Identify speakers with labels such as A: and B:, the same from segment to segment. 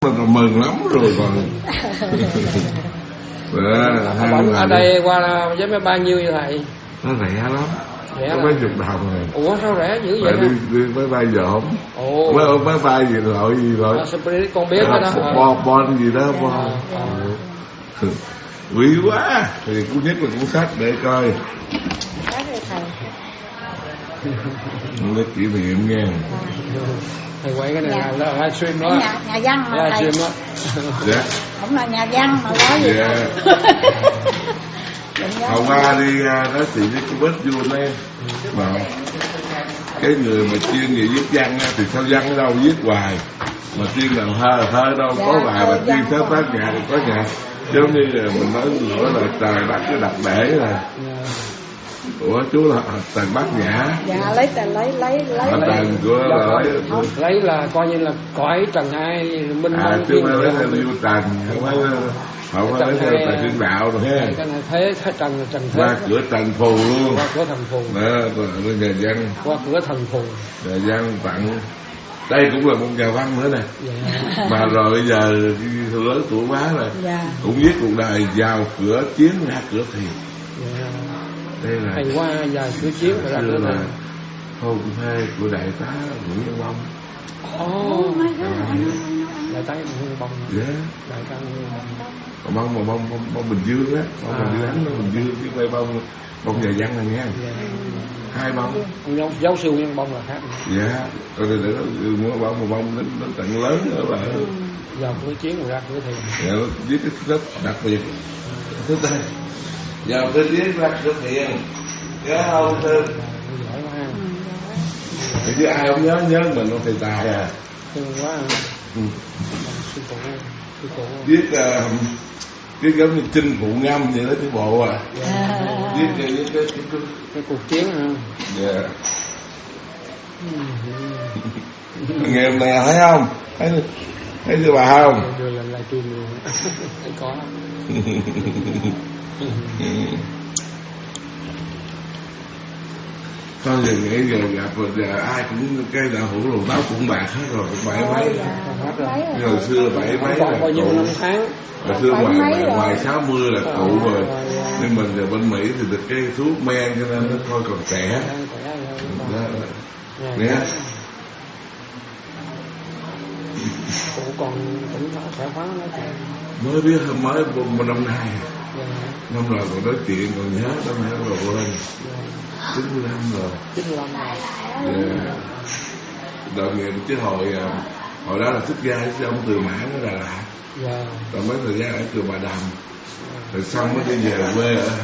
A: mình còn mừng lắm rồi còn.
B: Ở đây qua với mấy bao nhiêu vậy thầy?
A: Nó rẻ lắm, có mấy chục đồng này.
B: Ủa sao rẻ dữ vậy?
A: Đi máy bay dởm. Máy bay gì loại
B: con biết đó.
A: Bon gì đó bon. Quý quá. Thì cũng nhất là cũng sách để coi. Nó kỷ niệm nha.
B: Thầy quay cái này là livestream đó.
C: Nhà văn mà
B: livestream đó.
A: Dạ.
C: Không là nhà văn mà nói gì.
A: Dạ. Hôm qua đi nói chuyện với cô Bích vui em. Mà cái người mà chuyên về viết văn thì sao văn ở đâu viết hoài. Mà chuyên làm thơ đâu có bài mà chuyên sáng tác nhạc thì có nhạc. Giống như là mình nói là trời đất cái đặc để là. Ủa chú là Tần Bát Nhã.
C: Dạ lấy
A: Tần của
B: lấy là coi như là cõi Trần Ai Minh.
A: Chứ mà lấy theo yêu Trần, không có lấy theo Trần Thiên Đạo rồi ha.
B: Cái này thế Trần Thế.
A: Qua cửa Trần Phù luôn.
B: Qua cửa Thần Phù.
A: Đó, nhà văn.
B: Qua cửa Thần Phù.
A: Nhà văn tặng. Đây cũng là một nhà văn nữa nè. Dạ. Mà rồi bây giờ lớn tuổi quá rồi. Dạ. Cũng viết cuộc đời vào cửa chiến ra cửa thiền. Dạ. Đây là
B: thầy qua dài cửa chiến
A: ra cửa là hôn thê của đại tá Nguyễn Văn Bông.
B: Đại tá Nguyễn Văn Bông.
A: Dạ.
B: Đại tá Nguyễn Văn
A: Bông. Bông Bình Dương á, bông Bình Dương Bình Dương chứ quay bông nhà văn này nha. Hai bông.
B: Giáo sư Nguyễn Văn Bông là khác.
A: Dạ. Rồi để nó bông đến tận lớn nữa là.
B: Vào cửa chiến rồi ra cửa thiền.
A: Dạ, viết cái rất đặc biệt. Thứ đây. Giờ tôi viết ra cửa thiền. Nhớ không Thư? Chứ ai không nhớ mình không thầy tài à.
B: Quá.
A: Viết giống như Trinh Phụ Ngâm vậy đó chứ bộ à. Viết
B: cái cuộc chiến hả?
A: Dạ. Nghe hôm nay thấy không? Thấy chưa bà không?
B: Đưa lên livestream luôn. Thấy có.
A: Thôi giờ nghĩ giờ gặp rồi giờ ai cũng cái đạo hữu đồ táo cũng bạc hết rồi, cũng bảy mấy. Hồi xưa là bảy mấy là
B: bao nhiêu năm tháng.
A: Hồi xưa ngoài 60 là cụ rồi. Nhưng mình giờ bên Mỹ thì được cái thuốc men cho nên nó thôi còn trẻ. Nè.
B: Cụ còn cũng khỏe khoắn nói chuyện.
A: Mới biết mới một năm nay. Năm rồi còn nói chuyện còn nhớ năm nay rồi lên 95 rồi.
B: 95 rồi.
A: Yeah. Đội nghiệp chứ hồi đó là xuất gia với ông Từ Mãn ở Đà Lạt. Yeah. Rồi mấy thời gian ở chùa Bà Đầm. Rồi xong mới đi về quê ở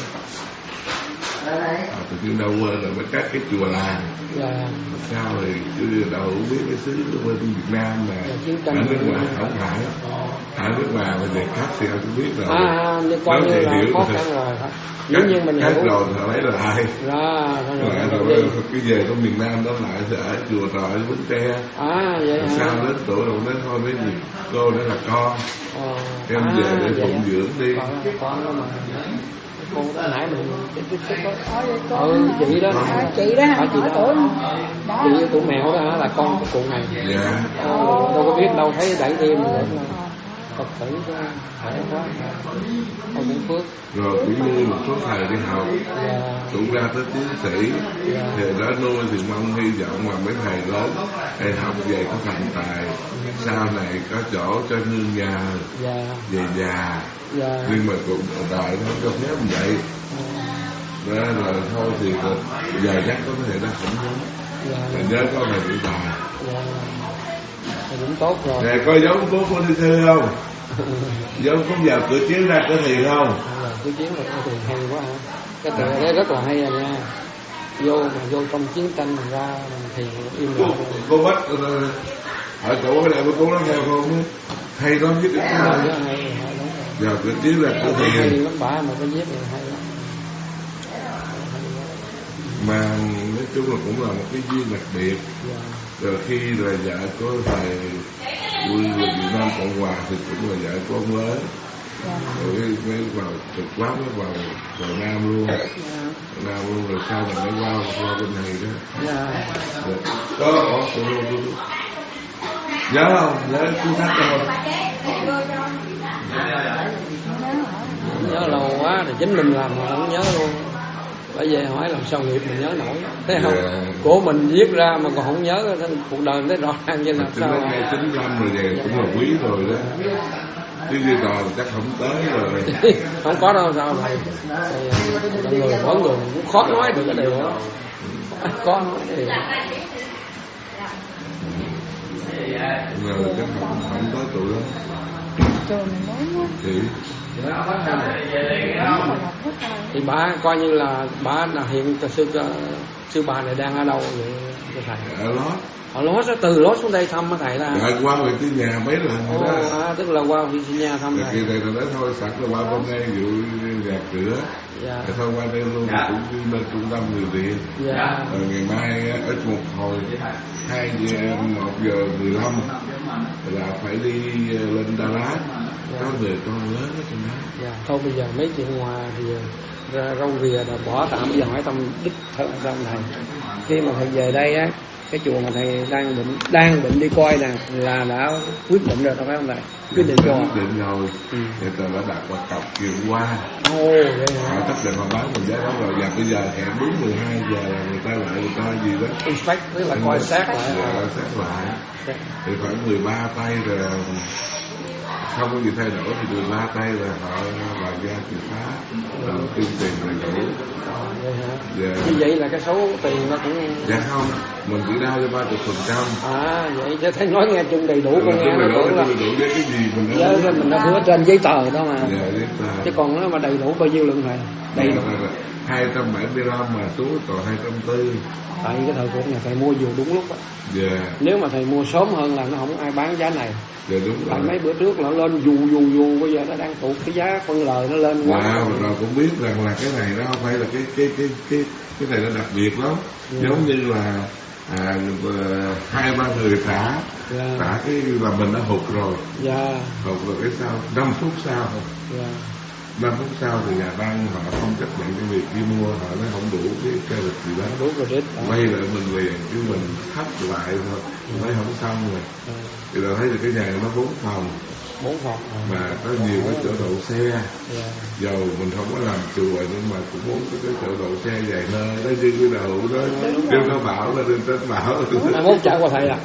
A: từ khi đâu quên rồi mới cắt cái chùa làng. Sao thì chứ đâu biết cái xứ ở bên Việt Nam mà ở nước ngoài không phải. Ở nước ngoài mà về cắt thì không biết rồi.
B: Nhưng coi như là khó khăn rồi. Nếu như mình
A: cắt rồi thì lấy lại.
B: Rồi
A: cái về của miền Nam đó lại thì ở chùa Trọi Bến Tre.
B: Vậy
A: sao đến tuổi rồi đến thôi mấy gì cô đó là con. Em về để phụng dưỡng đi.
B: Con đó mà. Cô đó nãy mình tiếp xúc đó. Chị đó hả?
C: Chị đó hả?
B: Chị tụi mèo đó hả? Là con của cụ này.
A: Dạ.
B: Đâu có biết đâu thấy đẩy thêm nữa. Phật tử có khỏe quá. Ông cũng phước.
A: Rồi cũng nuôi một số thầy đi học. Cũng ra tới tiến sĩ. Thì đó nuôi thì mong hy vọng mà mấy thầy lớn thầy học về có thành tài. Sau này có chỗ cho nương nhờ. Về già. Nhưng mà cũng đời nó cho phép như vậy. Đó là thôi thì giờ chắc có thể nó không giống. Mình nhớ có thầy bị tài.
B: Cũng tốt rồi.
A: Nè coi giống cố cô đi thư không? Giống cũng vào cửa chiến ra cửa thiền không?
B: Cửa chiến là cửa thiền hay quá hả? Cái từ đấy rất là hay rồi nha. Vô trong chiến tranh mình ra thiền im lặng.
A: Cô bắt ở chỗ cái này cô nó theo không? Hay lắm chứ cái
B: hay.
A: Vào cửa chiến ra cửa thiền.
B: Hay lắm bả mà cái dép này hay lắm.
A: Mà nói chung là cũng là một cái duyên đặc biệt. Rồi khi là vợ của thầy Việt Nam Cộng Hòa thì cũng là vợ của ông Lớn. Rồi mới vào thực quán mới vào Nam luôn. Nam luôn rồi sau này mới qua bên này đó. Có Nhớ không? Nhớ cuốn sách không?
B: Nhớ lâu quá thì chính mình làm mà không nhớ luôn. Bởi vậy hỏi làm sao nghiệp mình nhớ nổi, thấy không? Của mình viết ra mà còn không nhớ, cuộc đời thấy rõ ràng như làm sao.
A: 95 rồi vậy cũng là quý rồi đó. Chứ như còn chắc không tới rồi.
B: Không có đâu sao thầy. Mỗi người cũng khó nói được cái điều đó. Khó nói cái điều đó.
A: Rồi chắc không tới tụi đó.
C: Trường mình mới quá.
B: Thì bà coi như là bà là hiện sư bà này đang ở đâu vậy thầy?
A: Ở đó.
B: Ở Lót, từ Lót xuống đây thăm á thầy là.
A: Dạ, qua về cái nhà mấy lần rồi đó.
B: Tức là qua Virginia thăm thầy.
A: Kỳ này rồi nói thôi sẵn là qua bên đây vụ gạt cửa.
B: Dạ.
A: Thì thôi qua đây luôn cũng đi lên trung tâm người Việt.
B: Dạ.
A: Rồi ngày mai ở một hồi 1:15 là phải đi lên Dallas. Có người con lớn ở trong đó.
B: Dạ. Thôi bây giờ mấy chuyện ngoài thì râu rìa đã bỏ tạm, bây giờ hỏi tâm đích thật ra thầy. Khi mà thầy về đây á, cái chùa mà thầy đang định đi coi nè là đã quyết định rồi, phải không thầy? Quyết định rồi.
A: Quyết định rồi. Người ta đã đặt qua cọc kiều qua.
B: Vậy hả?
A: Họ tất định họ bán mình giá đó rồi. Và bây giờ hẹn đúng 12 giờ là người ta lại người ta gì đó.
B: Inspect tức là coi xét lại.
A: Coi xét lại. Thì khoảng 13 tay rồi không có gì thay đổi thì 13 tay là họ bàn ra chìa phá rồi tuyên tiền đầy đủ.
B: Vậy hả?
A: Dạ.
B: Như vậy là cái số tiền nó cũng.
A: Dạ không, mình chỉ đau cho 30%.
B: Vậy chứ thấy nói nghe chung đầy đủ con nghe nó cũng là.
A: Đầy đủ với cái gì mình
B: nói. Mình đã hứa trên giấy tờ đó mà.
A: Dạ, giấy tờ.
B: Chứ còn nó mà đầy đủ bao nhiêu lượng thầy? Đầy đủ.
A: 275 mà xuống còn 240.
B: Tại cái thời của nhà thầy mua vừa đúng lúc á.
A: Dạ.
B: Nếu mà thầy mua sớm hơn là nó không ai bán giá này.
A: Dạ đúng rồi.
B: Tại mấy bữa trước nó lên dù bây giờ nó đang tụt cái giá phân lời nó lên quá.
A: Rồi cũng biết rằng là cái này nó không phải là cái này nó đặc biệt lắm. Giống như là 2-3 người trả cái là mình đã hụt rồi. Hụt rồi cái sau 5 phút sau. 5 phút sau thì nhà băng họ không chấp nhận cái việc đi mua, họ nói không đủ cái lịch gì đó.
B: Đúng rồi đấy.
A: Quay lại mình liền chứ mình thấp lại thôi, thấy không xong rồi. Thìเราthấy được cái nhà nó 4 phòng.
B: 4 phòng.
A: Mà có nhiều cái chỗ đậu xe. Dầu mình không có làm chùa nhưng mà cũng muốn cái chỗ đậu xe vài nơi đó chứ cái đậu đó đêm có bão là đêm Tết bão.
B: Mốt chạy qua thầy à.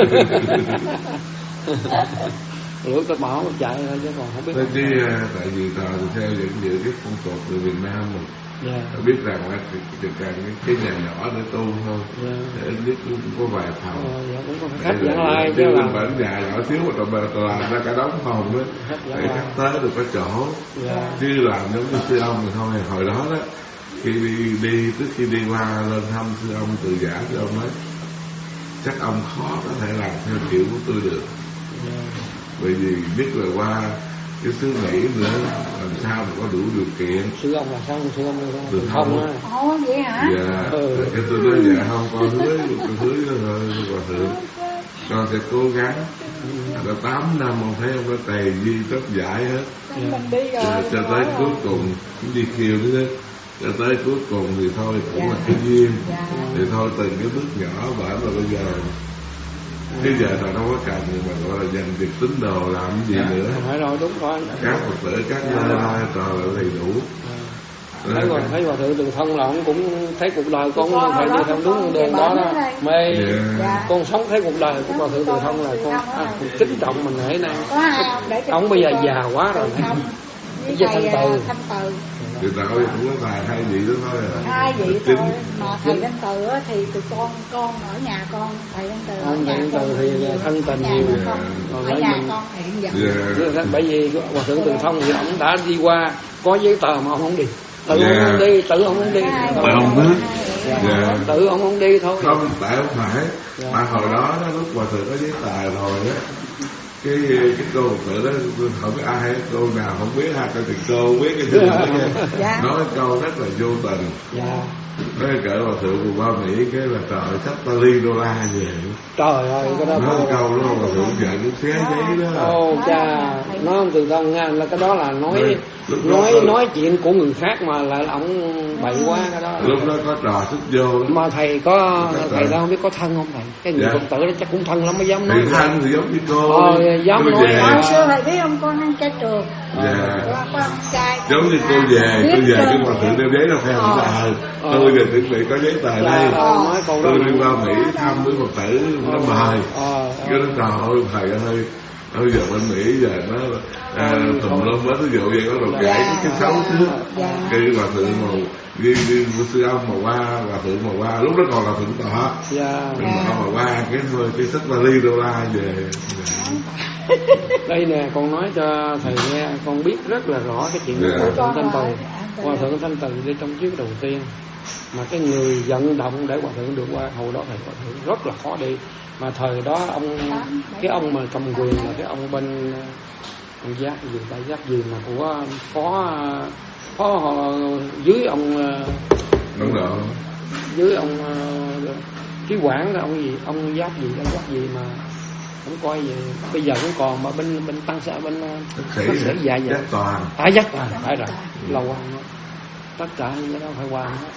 B: Lúc có bảo chạy thôi chứ còn không biết.
A: Chứ tại vì tờ thì theo những cái phong tục từ Việt Nam mình biết rằng là chỉ cần cái nhà nhỏ để tu thôi, để biết cũng có vài phòng.
B: Khách dẫn lai chứ
A: là bản nhà nhỏ xíu mà làm ra cả đống phòng đó để khách tới được có chỗ. Chứ làm giống như sư ông thì thôi. Hồi đó đó khi đi trước khi đi qua lên thăm sư ông từ giả sư ông nói chắc ông khó có thể làm theo kiểu của tôi được. Bởi vì biết là qua cái xứ Mỹ nữa làm sao mà có đủ điều kiện.
B: Sư ông là sao? Sư ông
A: được không
B: á?
C: Vậy hả?
A: Dạ. Cái tôi nói dạ không, con hứa đó thôi, con thượng con sẽ cố gắng. Đã 8 năm ông thấy ông đã tày di tất giải hết. Cho tới cuối cùng cũng đi khiêu nữa đó. Cho tới cuối cùng thì thôi cũng là cái duyên. Thì thôi từng cái bước nhỏ bởi là bây giờ cái giờ là đâu có cần nhưng mà gọi là dành việc tính đồ làm gì nữa.
B: Phải rồi, đúng rồi.
A: Các Phật tử các nơi trò là đầy đủ.
B: Thấy hòa thượng Từ Thông là ông cũng thấy cuộc đời con phải đi theo đúng đường đó đó. Mê con sống thấy cuộc đời của hòa thượng Từ Thông là con kính trọng mình nể nang. Ông bây giờ già quá rồi. Với Thanh Từ.
A: Thì đạo cũng có vài 2 vị đó thôi à.
C: 2 vị thôi. Mà thầy Thanh Từ thì tụi con ở nhà con. Thầy Thanh Từ ở nhà con.
B: Thì thân tình nhiều.
C: Ở nhà con hiện giờ.
B: Bởi vì hòa thượng Từ Thông thì ông đã đi qua có giấy tờ mà ông không đi. Tự ông không đi. Tự ông không đi. Tự ông không đi thôi.
A: Không, tại không phải. Mà hồi đó lúc hòa thượng có giấy tờ rồi á, cái cô tự đó không biết ai, cô nào không biết hai cái thì cô biết cái chuyện đó nha. Nói câu rất là vô tình. Nói cỡ hòa thượng của ba Mỹ cái là trời sắp $1 đô la về.
B: Trời ơi cái đó
A: nói câu đó hòa thượng dạy cũng xé giấy đó.
B: Ô cha, nói ông Từ Thông nha, là cái đó là nói chuyện của người khác mà lại là ông bậy quá cái đó.
A: Lúc đó có trò sức vô đó.
B: Mà thầy đó không biết có thân không thầy? Cái người Phật tử đó chắc cũng thân lắm mới dám nói.
A: Thầy thân thì giống như cô.
B: Dám nói.
C: Hồi xưa thầy biết ông con ăn chay trường.
A: Dạ.
C: Có ông trai.
A: Giống như cô về cái hòa thượng đeo giấy đâu theo tôi giờ chuẩn bị có giấy tờ đây. Tôi đi qua Mỹ thăm với Phật tử nó mời. Cái nó trời ơi thầy ơi. Bây giờ bên Mỹ giờ nó tùm lum hết ví dụ vậy có đồ kể cái xấu trước cái hòa thượng mà ghi sư ông mà qua hòa thượng mà qua lúc đó còn là thượng tọa mà qua cái thôi cái sách $1 đô la về.
B: Đây nè con nói cho thầy nghe, con biết rất là rõ cái chuyện của Hòa thượng Thanh Từ. Hòa thượng Thanh Từ đi trong chuyến đầu tiên mà cái người vận động để hòa thượng được qua, hồi đó thầy hòa thượng rất là khó đi. Mà thời đó cái ông mà cầm quyền là cái ông bên giáp gì ta giáp gì mà của phó dưới ông dưới ông ký quản là ông gì, ông giáp gì mà không coi gì bây giờ cũng còn mà bên tăng xã bên sẽ dạ dạ giác toàn phải rồi lâu quá tất cả những cái đó phải qua hết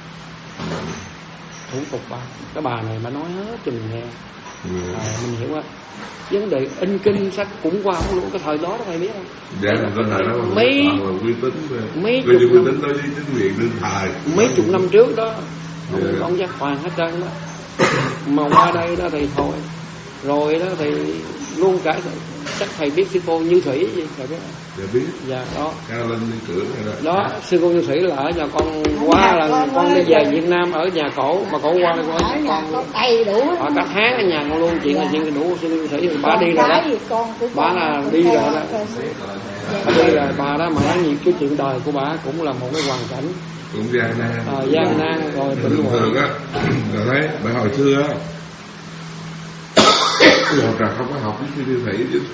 B: thủ tục cái bà này mà nói hết cho mình nghe. Mình hiểu á, vấn đề in kinh sách cũng qua không luôn cái thời đó thầy biết không?
A: Dạ là cái thời đó uy tín
B: mấy
A: chục năm đối với chính quyền đương thời
B: mấy chục năm trước đó ông giác toàn hết trơn đó mà qua đây đó thì thôi rồi đó thì luôn cả chắc thầy biết sư cô Như Thủy gì thầy biết không?
A: Dạ biết.
B: Dạ đó.
A: Cao lên đi cửa này
B: đó sư cô Như Thủy là ở nhà con qua là con đi về Việt Nam ở nhà cổ mà cổ qua con
C: đầy đủ.
B: Ở cả tháng ở nhà con luôn chuyện là chuyện đủ sư cô Như Thủy bà đi rồi đó. Bà là đi rồi đó. Đây là bà đó mà nói nhiều cái chuyện đời của bà cũng là một cái hoàn cảnh
A: cũng gian nan.
B: Gian nan rồi bệnh
A: thường á rồi thấy bà hồi xưa á học trò không có học với sư Như Thủy chứ.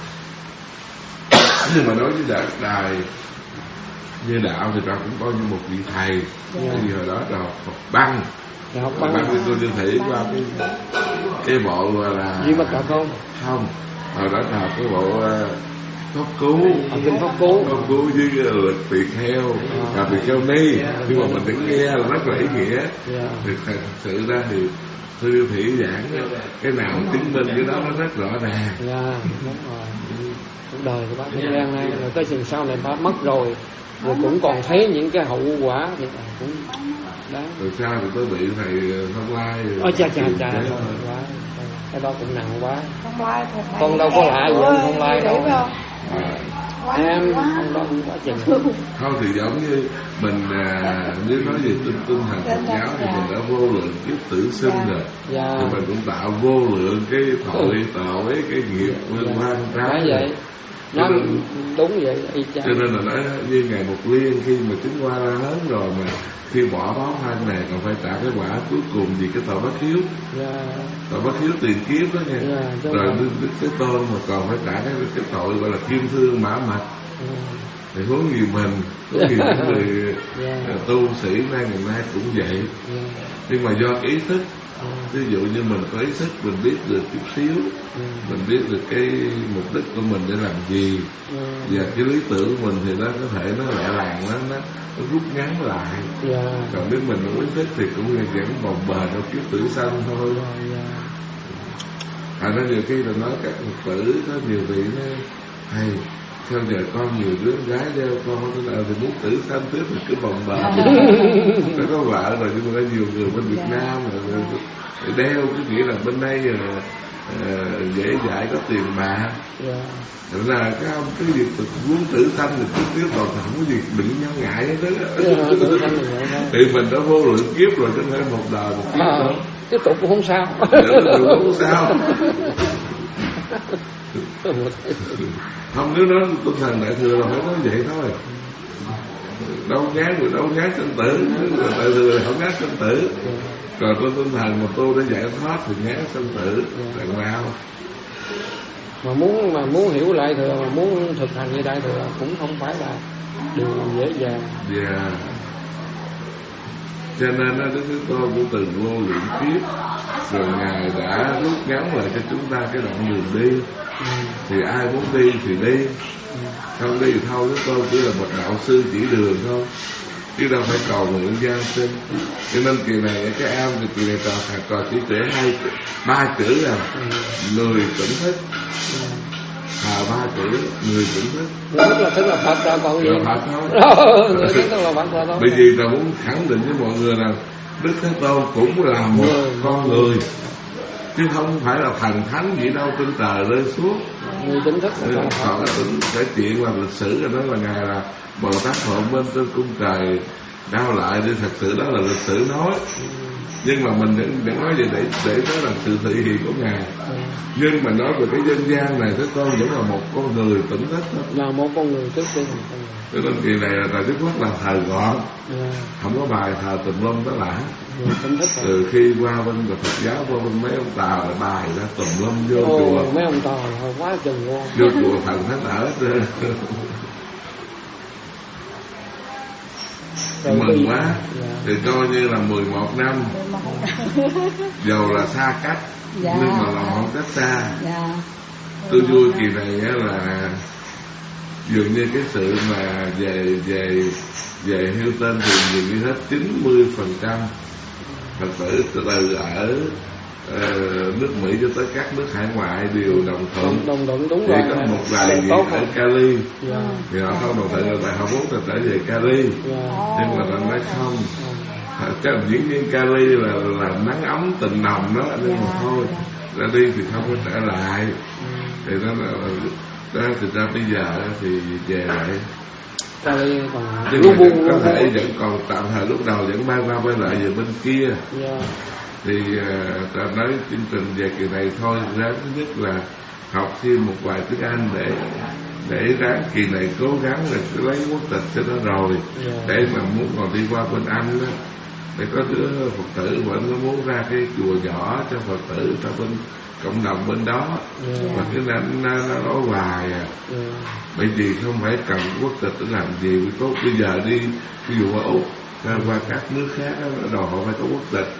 A: Nhưng mà nói với đài như đạo thì trò cũng coi như một vị thầy. Vì hồi đó trò học băng với cô Như Thủy qua cái bộ là
B: gì mà cả không
A: hồi đó trò cái bộ pháp cứu với lực tỳ kheo và tỳ kheo ni nhưng mà mình vẫn nghe là rất là ý nghĩa. Thì thật sự ra thì sư Như Thủy giảng cái nào chứng minh cái đó nó rất rõ ràng.
B: Đúng rồi. Cuộc đời của bác cũng gian nan rồi tới chừng sau này bác mất rồi cũng còn thấy những cái hậu quả thì cũng đáng.
A: Rồi sao thì tôi bị thầy Thông Lai
B: rồi. Chà cái đó cũng nặng quá. Con đâu có lạ gì ông Thông Lai đâu. Em không đó cũng quá chừng.
A: Không thì giống như mình nếu nói về tinh thần Phật giáo thì mình đã vô lượng kiếp tử sinh rồi. Thì mình cũng tạo vô lượng cái tội cái nghiệp liên quan trái
B: vậy. Nói đúng vậy
A: cho nên là nói như ngày Một Liên khi mà chúng qua ra hết rồi mà khi bỏ báo thân này còn phải trả cái quả cuối cùng vì cái tội bất hiếu. Tội bất hiếu tiền kiếp đó nha. Rồi Đức Thế Tôn mà còn phải trả cái tội gọi là kim thương mã mạch. Thì huống gì mình huống gì những người tu sĩ ngày nay cũng vậy. Nhưng mà do ý thức, ví dụ như mình có ý thức, mình biết được chút xíu, mình biết được cái mục đích của mình để làm gì, và cái lý tưởng của mình thì nó có thể nó lẹ làng nó rút ngắn lại. Còn nếu mình không ý thức thì cũng vẫn bồng bềnh trong kiếp tử sanh thôi. Nó nhiều khi là nói các Phật tử có nhiều vị nói thầy theo giờ con nhiều đứa gái đeo con thế nào thì muốn tử sanh tiếp thì cứ bồng bềnh. Nó có vợ rồi nhưng mà có nhiều người bên Việt Nam rồi đeo cái nghĩa là bên đây dễ dãi có tiền bạc. Thật ra cái việc muốn tử sanh thì cứ tiếp còn không có gì đừng nhau ngại hết đó. Thì mình đã vô lượng kiếp rồi chứ không phải một đời một kiếp nữa.
B: Tiếp tục cũng không sao.
A: Không sao. Không nếu nói tinh thần đại thừa là phải nói vậy thôi. Đâu ngán sinh tử. Đại thừa là không ngán sinh tử. Còn con tinh thần mà tu để giải thoát thì ngán sinh tử. Đằng nào
B: mà muốn hiểu lại thừa mà muốn thực hành như đại thừa cũng không phải là điều dễ dàng.
A: Cho nên Đức Thế Tôn cũng từng vô lượng kiếp rồi Ngài đã rút ngắn lại cho chúng ta cái đoạn đường đi. Thì ai muốn đi thì đi, không đi thì thôi. Đức Tôn chỉ là một đạo sư chỉ đường thôi, chứ đâu phải cầu nguyện gian sinh. Cho nên kỳ này cái am thì kỳ này trò chỉ kể 3 chữ là người tỉnh thức. 3 chữ người tỉnh thức.
B: Tức là Phật ra còn gì?
A: Phật thôi.
B: Là Phật thôi.
A: Bởi vì ta muốn khẳng định với mọi người là Đức Thế Tôn cũng là một con người, chứ không phải là thần thánh gì đâu trên trời rơi xuống.
B: Người tỉnh thức
A: Còn cái chuyện làm lịch sử rồi đó là Ngài là Bồ Tát Phượng bên trên cung trời đau lại, thì thật sự đó là lịch sử nói. Nhưng mà mình vẫn nói vậy để nói là sự thể hiện của Ngài. Nhưng mà nói về cái dân gian này, Thế Tôn vẫn là một con người tỉnh thức đó.
B: Là một con người thức tỉnh.
A: Cho nên kỳ này là Đức Quốc là thờ gọn, không có bài thờ tùm lum đó lạ. Từ khi qua bên Phật giáo, qua bên mấy ông Tàu là bài ra tùm lum vô chùa.
B: Mấy ông Tàu quá chừng luôn.
A: Vô chùa thần thánh ở hết. Mừng quá. Thì coi như là 11 năm dầu là xa cách, nhưng mà lòng không cách xa. Tôi vui kỳ này là dường như cái sự mà về hưu tên thì dường như hết 90% Phật tử từ ở nước Mỹ cho tới các nước hải ngoại đều đồng thuận.
B: Đúng
A: chỉ
B: rồi.
A: có một vài vị ở Cali thì họ không đồng thuận, là tại họ muốn trở về Cali, nhưng mà họ nói không. Các diễn viên Cali là nắng ấm tình nồng đó, nhưng mà thôi ra đi thì không có trở lại. Thì nó là thực ra bây giờ thì về lại nhưng mà có thể vẫn còn tạm thời lúc đầu vẫn bay qua bay lại về bên kia. Thì ta nói chương trình về kỳ này thôi, ráng thứ nhất là học thêm một vài tiếng Anh để ráng kỳ này cố gắng là lấy quốc tịch cho nó rồi, để mà muốn còn đi qua bên Anh đó, để có đứa Phật tử vẫn nó muốn ra cái chùa nhỏ cho Phật tử cho bên cộng đồng bên đó. Và cái nó nói hoài bởi vì không phải cần quốc tịch để làm gì. Vì có bây giờ đi ví dụ ở Úc qua các nước khác đó, đòi họ phải có quốc tịch.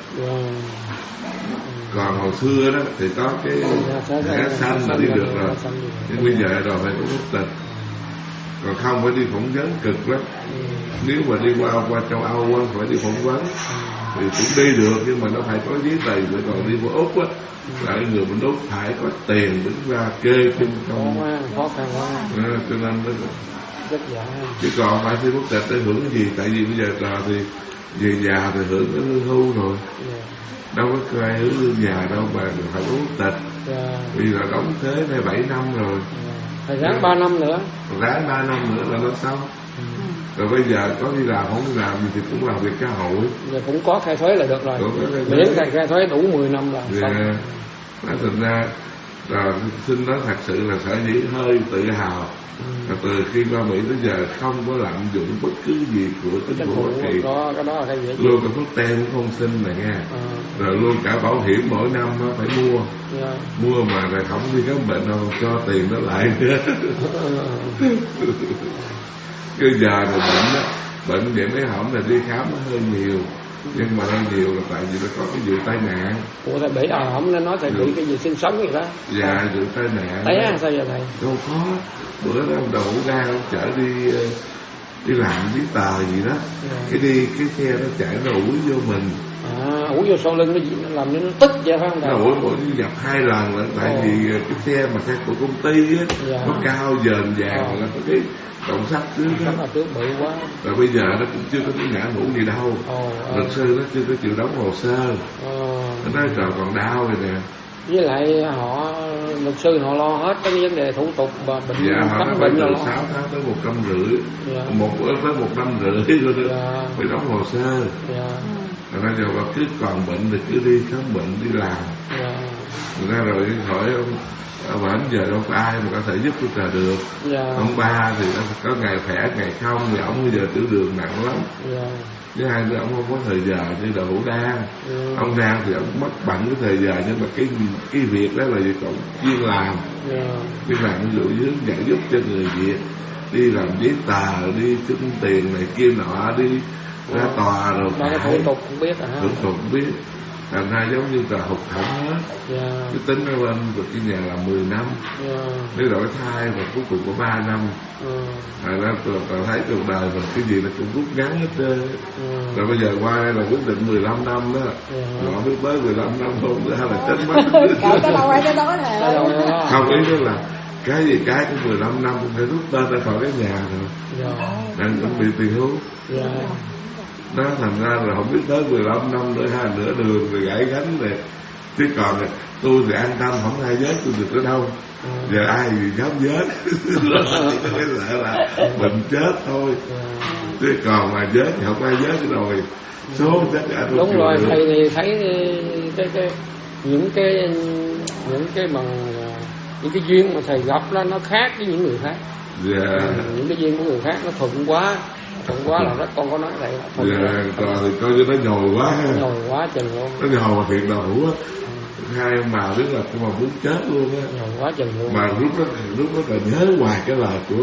A: Còn hồi xưa đó thì có cái thẻ xanh là đi được rồi, nhưng bây giờ đòi phải có quốc tịch. Còn không phải đi phỏng vấn cực lắm. Nếu mà đi qua châu Âu phải đi phỏng vấn thì cũng đi được, nhưng mà nó phải có giấy tờ. Để còn đi qua Úc á là người bên Úc phải có tiền đứng ra kê chung không.
B: Khó khăn quá.
A: Cho nên nó
B: rất dạ.
A: Chứ còn phải thi quốc tịch để hưởng cái gì? Tại vì bây giờ là thì về già thì hưởng cái lương hưu rồi. Đâu có ai hưởng lương già đâu mà phải có quốc tịch. Vì là đóng thuế này 7 năm rồi.
B: Phải ráng 3 năm nữa.
A: Ráng 3 năm nữa là nó xong. Rồi bây giờ có đi làm không đi làm thì cũng làm việc xã hội.
B: Giờ cũng có khai thuế là được rồi. Miễn khai thuế đủ 10 năm là xong.
A: Nói thành ra là xin nói thật sự là Sở Dĩ hơi tự hào. Và từ khi qua Mỹ tới giờ không có lạm dụng bất cứ gì của chính phủ Hoa Kỳ.
B: Cái đó là cái gì?
A: Luôn cả thuốc tem cũng không xin này nghe. Rồi luôn cả bảo hiểm mỗi năm phải mua mà lại không đi khám bệnh đâu, cho tiền nó lại nữa. Cái giờ này bệnh vậy mấy hổng là đi khám nó hơi nhiều. Nhưng mà hơi nhiều là tại vì nó có cái vụ tai nạn.
B: Ủa thầy bị không nên nói thầy bị cái gì sinh sống vậy đó.
A: Dạ vụ tai nạn.
B: Đấy á, sao giờ thầy?
A: Đâu có. Bữa đó ông Đậu ra ông chở đi làm giấy tờ gì đó. Cái xe nó chạy nó ủi vô mình.
B: Ủi vô sau lưng nó làm cho nó tức vậy phải không thầy?
A: Nó ủi nhập 2 lần là tại vì cái xe mà xe của công ty á, nó cao dền vàng là có cái động sắt trước đó.
B: Là trước bự quá.
A: Rồi bây giờ nó cũng chưa có cái ngã ngủ gì đâu. Luật sư nó chưa có chịu đóng hồ sơ. Nó nói trời còn đau rồi nè.
B: Với lại luật sư họ lo hết cái vấn đề thủ tục và bệnh khám bệnh
A: từ 6 tháng tới 1 năm rưỡi. Một tới 1 năm rưỡi rồi đó. Phải đóng hồ sơ. Rồi bây giờ cứ còn bệnh thì cứ đi khám bệnh đi làm. Rồi ra rồi hỏi ông bảo giờ đâu có ai mà có thể giúp tôi được. Ông ba thì có ngày khỏe ngày không, thì ông bây giờ tiểu đường nặng lắm. Với hai đứa ông không có thời giờ như Đậu Hữu Đan. Ông Đan thì ông mất bận cái thời giờ, nhưng mà cái việc đó là việc ông chuyên làm. Chuyên làm ví dụ hướng dẫn giúp cho người Việt đi làm giấy tờ, đi xin tiền này kia nọ, đi ra tòa rồi
B: cái thủ tục không biết
A: thủ tục không biết, thành ra giống như là hụt hẫng hết. Cái tính nó lên được cái nhà là 10 năm, mới đổi thai và cuối cùng có 3 năm. Thành ra tôi thấy cuộc đời mình cái gì nó cũng rút ngắn hết trơn. Rồi bây giờ qua đây là quyết định 15 năm đó, họ biết tới 15 năm không nữa hay là chết mất.
C: Cái đâu ai cái đó nè.
A: Không, ý đó là cái gì cái cũng 15 năm cũng phải rút tên ra khỏi cái nhà rồi. Đang chuẩn bị tiền hưu. Đó, thành ra là không biết tới 15 năm nữa hay nửa đường rồi gãy gánh này. Chứ còn tôi thì an tâm, không ai vớt tôi được ở đâu. Giờ ai gì dám vớt. Mới sợ là mình chết thôi. Chứ còn mà vớt thì không ai vớt rồi. Số chắc cả tôi
B: đúng rồi, thầy thì thấy những cái duyên mà thầy gặp đó nó khác với những người khác. Những cái duyên của người khác nó thuận quá là rất con có nói vậy.
A: Còn thì coi như nó nhồi
B: quá chừng luôn.
A: Nó nhồi mà thiệt đầu á. Hai ông bà biết là mà muốn chết luôn á.
B: Nhồi quá chừng luôn.
A: Mà lúc đó là nhớ hoài cái lời của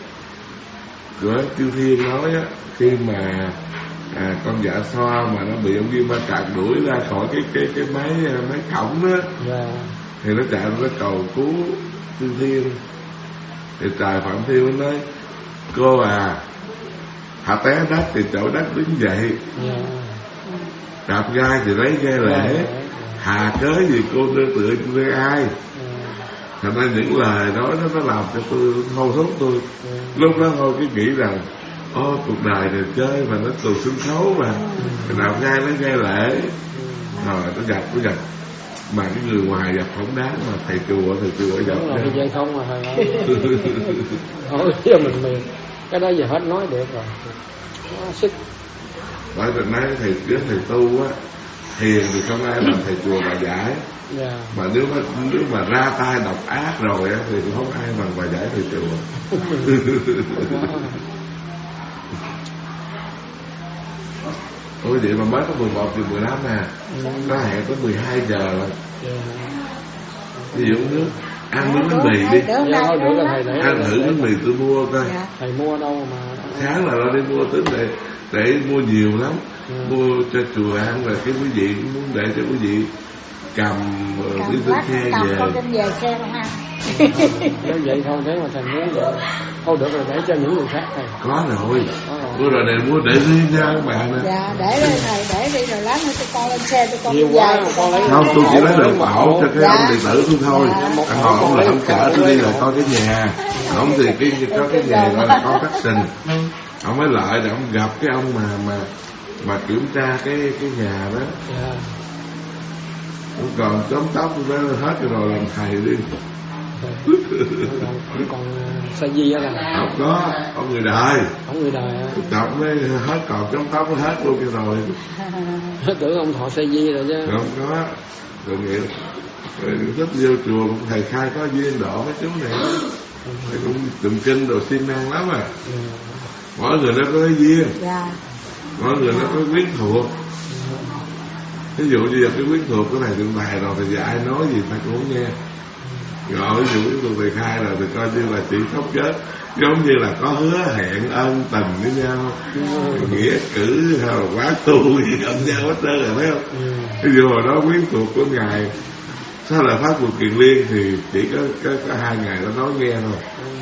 A: Chư Thiên nói á, khi mà con dạ xoa mà nó bị ông Kim Ma Cạc đuổi ra khỏi cái máy cổng đó, thì nó chạy nó cầu cứu Chư Thiên. Thì trời Phạm Thiên nói: cô à, hạ té đất thì chỗ đất đứng dậy, đạp gai thì lấy gai lễ, hà cớ gì cô nương tựa với ai. Thành ra những lời nói nó làm cho tôi hô hút tôi. Lúc đó thôi cái nghĩ rằng cuộc đời này chơi mà nó từ sân khấu mà đạp gai lấy gai lễ. Rồi nó gặp mà cái người ngoài gặp không đáng, mà thầy chùa gặp
B: thì vậy không mà thầy hỏi cho mình cái đó giờ hết nói được rồi, nó sức.
A: Bởi vì nói thầy tu á, thiền thì không ai làm thầy chùa bà giải. Mà nếu mà ra tay độc ác rồi á thì không ai bằng bà giải thầy chùa. Ôi vậy mà mới có 11 giờ 15 nè, nó hẹn tới 12 giờ rồi. Ví dụ nước ăn miếng bánh mì đi, ăn thử bánh mì tôi mua coi.
B: Thầy mua đâu mà
A: sáng là nó đi mua tính để mua nhiều lắm, mua cho chùa ăn, rồi cái quý vị muốn để cho quý vị cầm đi tới xe về
C: xe không ăn.
B: Nếu vậy thôi, thế mà thầy muốn vậy thôi được rồi, để cho những người khác thầy.
A: Có rồi này mua để riêng nha các bạn nè.
C: Dạ để đây thầy, để đi rồi lát nữa tôi con lên xe tôi con
B: nhiều quá con lấy.
A: Không, tôi chỉ lấy được bảo cho cái ông đệ tử tôi thôi. Ông là ông chở tôi đi rồi coi cái nhà. Ông thì có cái nhà gọi là con cắt sình. Ông mới lại để ông gặp cái ông mà kiểm tra cái nhà đó. Ông còn chóm tóc tôi nói hết rồi làm thầy đi.
B: Còn Sa Di á là
A: không có, ông người đời.
B: Ông người đời á.
A: Đọc mới hết, còn chóm tóc hết luôn cái rồi.
B: Tưởng ông thọ Sa Di rồi chứ.
A: Không có. Rồi nghĩa thích vô chùa thầy khai có duyên độ mấy chú này. Thầy cũng tụng kinh đồ siêng năng lắm à. Mỗi người nó có cái duyên. Mỗi người nó có quyến thuộc. Ví dụ như giờ cái quyến thuộc cái này tượng bài rồi thì giờ ai nói gì ta cũng không nghe. Rồi ví dụ quyến thuộc thầy khai rồi thì coi như là chỉ khóc chết, giống như là có hứa hẹn ân tình với nhau, nghĩa cử hay là quá tu gì gặp nhau hết trơn rồi, thấy không? Ví dụ hồi đó quyến thuộc của ngài Sao là Pháp Vượt Kiền Liên thì chỉ có 2 ngày nó nói nghe thôi.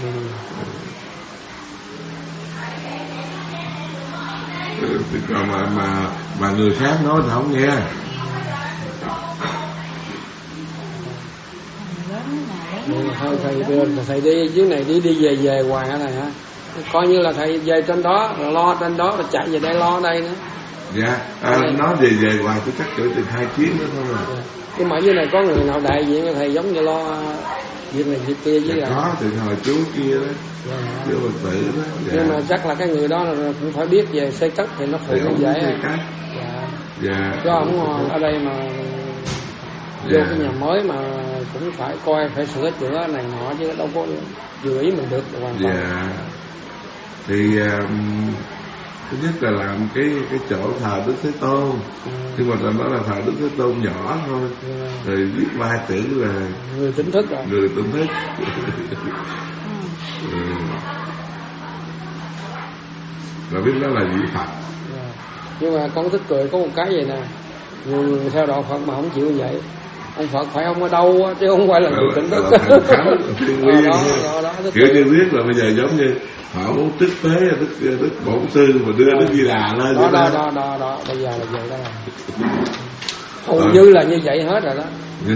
A: Còn mà người khác nói thì không nghe.
B: Thôi thầy đi dưới này đi về hoài hả thầy hả? Coi như là thầy về trên đó, rồi lo trên đó, rồi chạy về đây lo đây nữa.
A: Dạ, nói về hoài tôi chắc cỡ từ 2 chuyến nữa thôi rồi.
B: Nhưng mà dưới này có người nào đại diện cho thầy giống như lo việc này việc kia với là
A: có thì hồi chú kia đó, chú Phật tử đó.
B: Nhưng mà chắc là cái người đó là cũng phải biết về xây cất thì nó phụ không dễ.
A: Dạ.
B: Chứ ông ở đây mà vô cái nhà mới mà cũng phải coi, phải sửa chữa này nọ chứ đâu có vừa ý mình được hoàn toàn.
A: Dạ. Thì thứ nhất là làm cái chỗ thờ Đức Thế Tôn, nhưng mà trong đó là thờ Đức Thế Tôn nhỏ thôi, rồi viết 3 chữ là
B: người tỉnh thức rồi.
A: Người tỉnh thức. Rồi biết đó là vị Phật.
B: Nhưng mà con thích cười có một cái vậy nè, nhiều người theo đạo Phật mà không chịu như vậy. Ông Phật phải ông ở đâu chứ không phải là người tỉnh thức.
A: Kiểu như biết là bây giờ giống như họ muốn tức tế Đức Bổn Sư mà đưa Đức Di Đà lên
B: đó bây giờ là vậy đó, hầu như là như vậy hết rồi đó.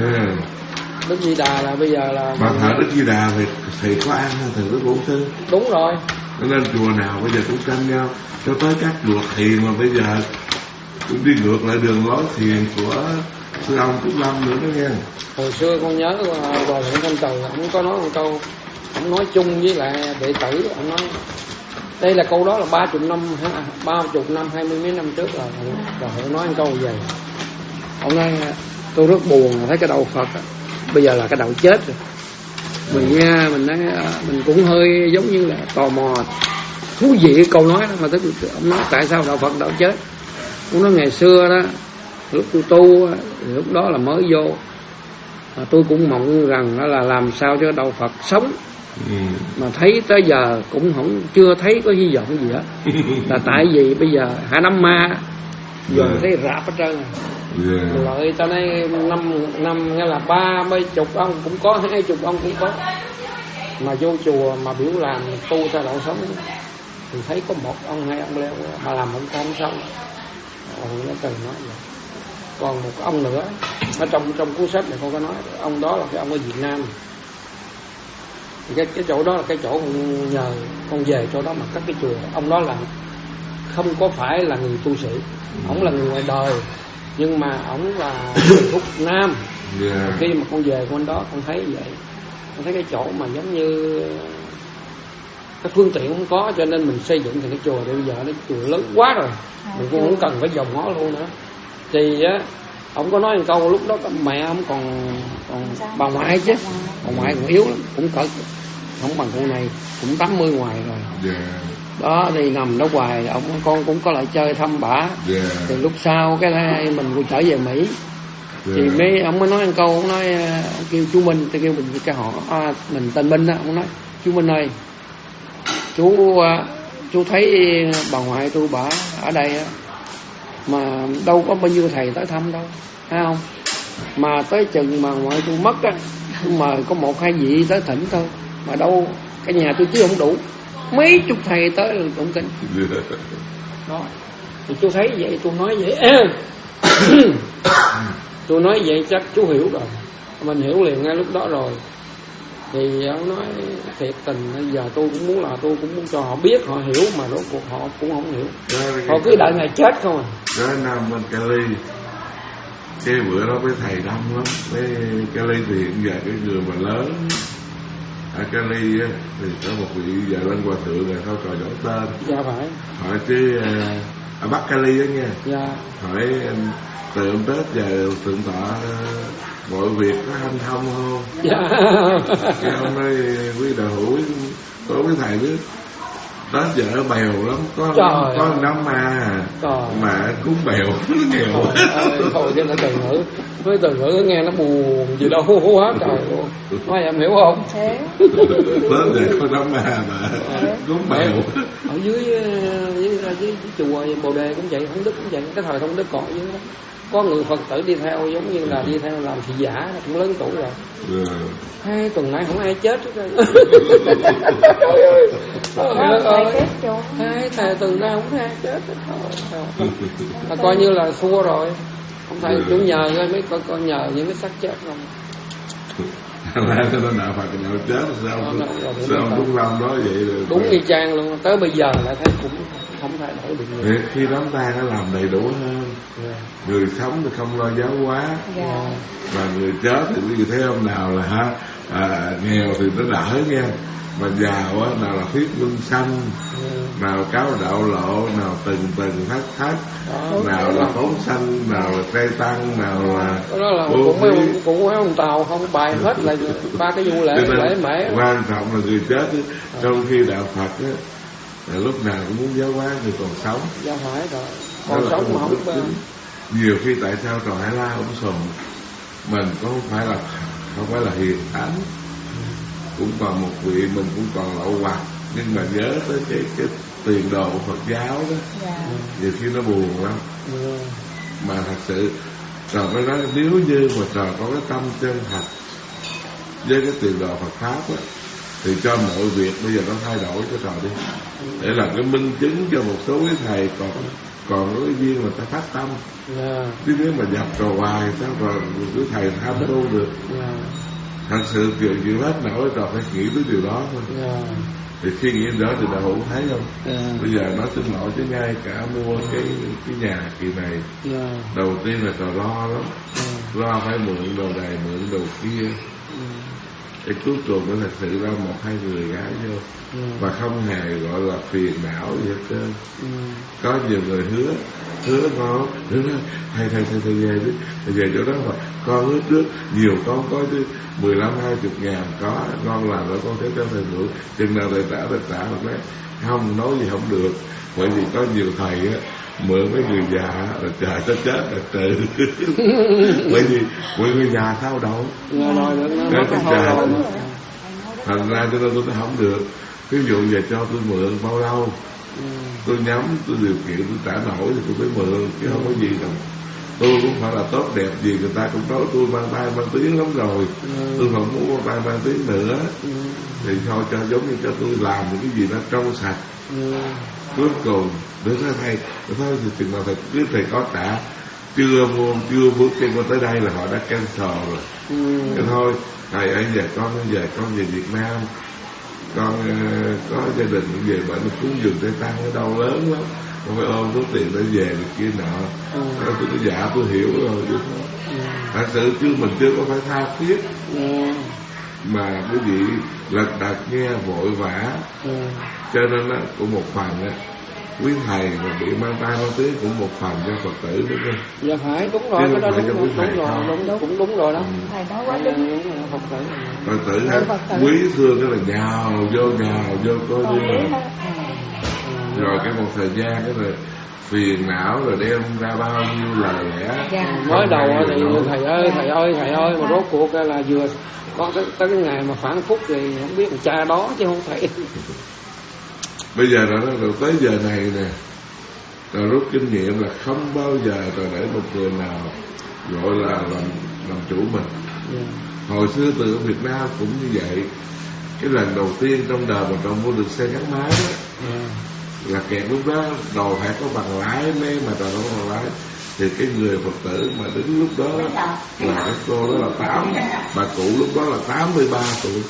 B: Đức Di Đà là bây giờ là
A: mà thờ Đức Di Đà thì có ăn hơn thờ Đức Bổn Sư.
B: Đúng rồi.
A: Nên chùa nào bây giờ cũng tranh nhau, cho tới các chùa thiền mà bây giờ cũng đi ngược lại đường lối thiền của sư ông Trúc Lâm nữa đó nghe.
B: Hồi xưa con nhớ Hòa Thượng Thanh Từ ông có nói một câu, ông nói chung với lại đệ tử, ông nói đây là câu đó là 30 năm 20 mấy năm trước rồi. Hòa Thượng nói một câu vậy, ông nói tôi rất buồn thấy cái đạo Phật bây giờ là cái đạo chết rồi. Mình nghe mình nói mình cũng hơi giống như là tò mò thú vị cái câu nói đó, mà tới ông nói tại sao đạo Phật đạo chết. Ông nói ngày xưa đó lúc tôi tu lúc đó là mới vô, tôi cũng mong rằng đó là làm sao cho đạo Phật sống, mà thấy tới giờ cũng chưa thấy có hy vọng gì hết. Là tại vì bây giờ Hạ Năm Ma giờ thấy rạp hết trơn rồi. Lợi ta nói năm nghĩa là 30 ông cũng có, 20 ông cũng có, mà vô chùa mà biểu làm tu theo đạo sống thì thấy có một ông 2 ông leo mà làm không xong. Nó từng nói vậy. Còn một ông nữa ở trong cuốn sách này con có nói, ông đó là cái ông ở Việt Nam. Thì cái chỗ đó là cái chỗ nhờ con về chỗ đó mà cất cái chùa. Ông đó là không có phải là người tu sĩ, ông là người ngoài đời, nhưng mà ông là người Phúc Nam. Khi mà con về con đó con thấy vậy, con thấy cái chỗ mà giống như cái phương tiện không có, cho nên mình xây dựng thành cái chùa. Bây giờ nó chùa lớn quá rồi, mình cũng không cần phải dòm ngó luôn nữa. Thì á ông có nói một câu, lúc đó mẹ ông còn bà ngoại chứ, bà ngoại còn yếu lắm, cũng cỡ không bằng cô này, cũng 80 ngoài rồi. Đó thì nằm đó hoài, con cũng có lại chơi thăm bả. Thì lúc sau cái mình cũng trở về Mỹ. Thì ông mới nói một câu, ông nói ông kêu chú Minh, tôi kêu mình cái họ mình tên Minh á, ông nói chú Minh ơi, chú thấy bà ngoại tôi bả ở đây á, mà đâu có bao nhiêu thầy tới thăm đâu, thấy không? Mà tới chừng mà ngoại tôi mất á, mời có 1-2 vị tới thỉnh thôi, mà đâu cái nhà tôi chứ không đủ, mấy chục thầy tới là cũng tin. Đó thì chú thấy vậy, tôi nói vậy tôi nói vậy chắc chú hiểu rồi, mình hiểu liền ngay lúc đó rồi. Thì ông nói thiệt tình bây giờ tôi cũng muốn cho họ biết, họ hiểu, mà rốt cuộc họ cũng không hiểu, họ cứ đợi ngày chết không à.
A: Đó Nam bên Cali, cái bữa đó mấy thầy đông lắm, mấy Cali thì hiện giờ cái người mà lớn ở Cali á thì có một vị Già Lăng Hòa Thượng này thôi còi giỏi tên.
B: Dạ phải.
A: Hỏi chứ ở Bắc Cali đó nha.
B: Dạ.
A: Hỏi từ hôm Tết giờ Thượng tọa mọi việc có hanh thông không?
B: Dạ.
A: Cái ông nói quý đạo hữu có mấy thầy biết Tết giờ bèo lắm, có năm mà cúng bèo nghèo.
B: Thôi chứ nó từ ngữ, với từ ngữ nghe nó buồn gì đâu quá trời luôn. Nói em hiểu không?
A: Tết giờ có năm mà cúng bèo.
B: Ở dưới chùa Bồ Đề cũng vậy, Thông Đức cũng vậy, cái thời Thông Đức còn dưới đó có người Phật tử đi theo, giống như là đi theo làm thị giả, cũng lớn tuổi rồi. 2 tuần nay không ai chết hết trơn. 2 tuần nay không ai chết hết. Là coi như là thua rồi. Không thầy chủ nhờ thôi, mấy con nhờ những cái xác chết không.
A: Là cho nên đạo Phật đạo chết sao ông Trúc Lâm nói vậy rồi.
B: Đúng y chang luôn, tới bây giờ lại thấy cũng không thay đổi được nhiều.
A: Khi đám tang nó làm đầy đủ hơn. Người sống thì không lo giáo hóa. Và người chết thì quý vị thấy ông nào là nghèo thì nó đỡ nha, mà giàu á nào là thuyết minh sanh, nào cáo đạo lộ, nào từng thắt nào là phóng sanh, nào là trai tăng, nào là
B: đó là cũng mấy ông Tàu không bài hết là 3 cái vụ lễ mễ.
A: Quan trọng là người chết ấy. Trong khi đạo Phật á là lúc nào cũng muốn giáo hóa người còn sống.
B: Dạ phải rồi, còn sống mà không bên.
A: Nhiều khi tại sao Trò Hải La ông sùng mình không phải là hiền thánh, cũng còn một vị mình cũng còn lậu hoặc, nhưng mà nhớ tới tiền đồ của Phật giáo đó. Nhiều khi nó buồn lắm. Mà thật sự trò mới nói nếu như mà trò có cái tâm chân thật với cái tiền đồ Phật pháp á, thì cho mọi việc bây giờ nó thay đổi cho trò đi, để làm cái minh chứng cho một số cái thầy còn có cái duyên mà ta phát tâm. Chứ nếu mà nhập trò hoài sao rồi cái thầy tham tu được. Thật sự chuyện hết nổi trò phải nghĩ tới điều đó thôi. Thì khi nghĩ đó thì đạo hữu thấy không? Bây giờ nói xin lỗi chứ ngay cả mua cái nhà kỳ này, đầu tiên là trò lo lắm, lo phải mượn đồ này mượn đồ kia. Cái cuối cùng nó thật sự ra 1-2 người gái vô, và không hề gọi là phiền não gì hết trơn. Có nhiều người hứa ngon, thầy về đi, thầy về chỗ đó mà con hứa trước nhiều con có chứ 15-20 ngàn có, con làm rồi con thấy cho thầy mượn, chừng nào thầy trả nói không, nói gì không được, bởi vì có nhiều thầy á mượn mấy người già rồi chờ cho chết là trừ. Bởi vì người già sao đâu cái trời. Thành ra cho nên tôi thấy không được. Ví dụ về cho tôi mượn bao lâu, tôi nhắm, tôi điều kiện tôi trả nổi thì tôi mới mượn, chứ không có gì đâu. Tôi cũng phải là tốt đẹp gì người ta cũng nói tôi mang tay mang tiếng lắm rồi. Tôi không muốn mang tay mang tiếng nữa. Thì thôi cho giống như cho tôi làm những cái gì nó trong sạch. Cuối cùng đứa thầy thôi thì chừng nào thầy biết thầy có trả, chưa bước chân qua tới đây là họ đã cancel rồi. Cái thôi thầy ấy về con về Việt Nam, con có gia đình về bệnh cúng dường Tây Tăng ở đâu lớn lắm, con phải ôm số tiền để về được kia nọ. Tôi nói dạ tôi hiểu rồi. Thật sự chứ mình chưa có phải tha thiết, mà quý vị lật đật nghe vội vã. Cho nên á, cũng một phần á, quý thầy mà bị mang tay mang tiếng cũng một phần cho Phật tử đúng không?
B: Dạ phải, đúng rồi, cái đó cũng đúng rồi đó.
C: Thầy nói quá đúng.
A: Phật tử quý thương cái là nhào vô coi đi. Rồi cái một thời gian cái rồi phiền não rồi đem ra bao nhiêu lời lẽ.
B: Mới đầu thì thầy ơi mà rốt cuộc là vừa có tới cái ngày mà phản phúc thì không biết là cha đó chứ không phải.
A: Bây giờ rồi tới giờ này nè, rồi rút kinh nghiệm là không bao giờ rồi để một người nào gọi là làm chủ mình. Hồi xưa từ ở Việt Nam cũng như vậy. Cái lần đầu tiên trong đời mà trò mua được xe gắn máy đó, là kẹt lúc đó đòi phải có bằng lái, mấy mà trò đâu có bằng lái. Thì cái người Phật tử mà đứng lúc đó là cái cô đó là bà cụ lúc đó là 83 tuổi.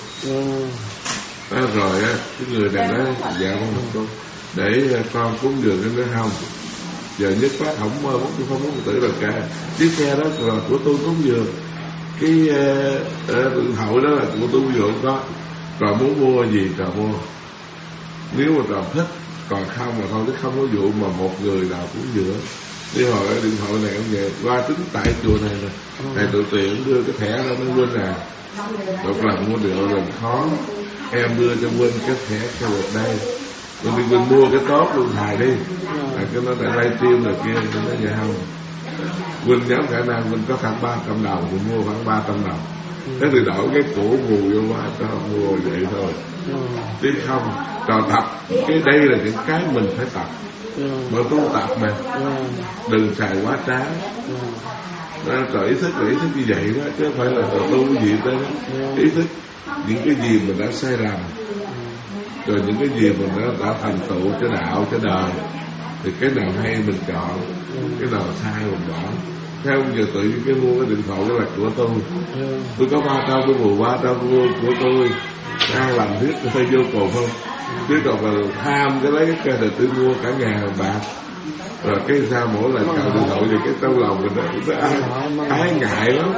A: Rồi cái người này nói dạ con cô để con cúng dường cái nữa không, giờ nhất phát không muốn Phật tử rồi cả. Chiếc xe đó là của tôi cúng dường, cái điện thoại đó là của tôi cúng dường có. Rồi muốn mua gì trò mua, nếu mà trò thích, còn không mà thôi, chứ không có vụ mà một người nào cúng dường. Đi hồi cái điện thoại này ông về qua tính tại chùa này nè, thầy tự tiện đưa cái thẻ ra nó quên à. Một lần mua được lần khó, em đưa cho Quynh cái thẻ theo được đây, rồi đi Quynh mua cái tốt luôn thầy đi, cái nó lại live stream rồi kia, nó nói vậy không. Quynh nhắm khả năng Quynh có khoảng 300 đồng, Quynh mua khoảng 300 đồng. Thế thì đổi cái cũ bù vô quá cho mua vậy thôi. Chứ không, trò tập, cái đây là những cái mình phải tập. Mà tu tập mà, đừng xài quá trá. Trò ý thức là ý thức như vậy đó, chứ không phải là trò tu gì tới đó. Ý thức những cái gì mình đã sai lầm, rồi những cái gì mình đã thành tựu cho đạo, cho đời, thì cái nào hay mình chọn, cái nào sai mình bỏ. Theo ông giờ tự nhiên cái mua cái điện thoại đó là của tôi có 300, tôi bù 300 mua của tôi, ai làm thiết tôi vô cùng không. Chứ còn mà tham cái lấy cái cây này tôi mua cả ngàn bạc, rồi cái sao mỗi lần cào điện thoại thì cái trong lòng mình nó ái ngại lắm.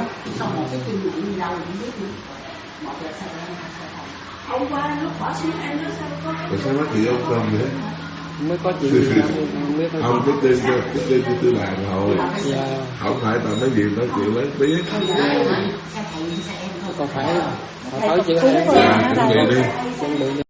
A: Rồi sao nói thì ông Tâm nữa
B: mới có chuyện gì
A: không có tên cho tư bàn rồi. Không phải tao nói gì nói chuyện lớn biết.
B: Còn phải tới chuyện
A: chuẩn bị đi.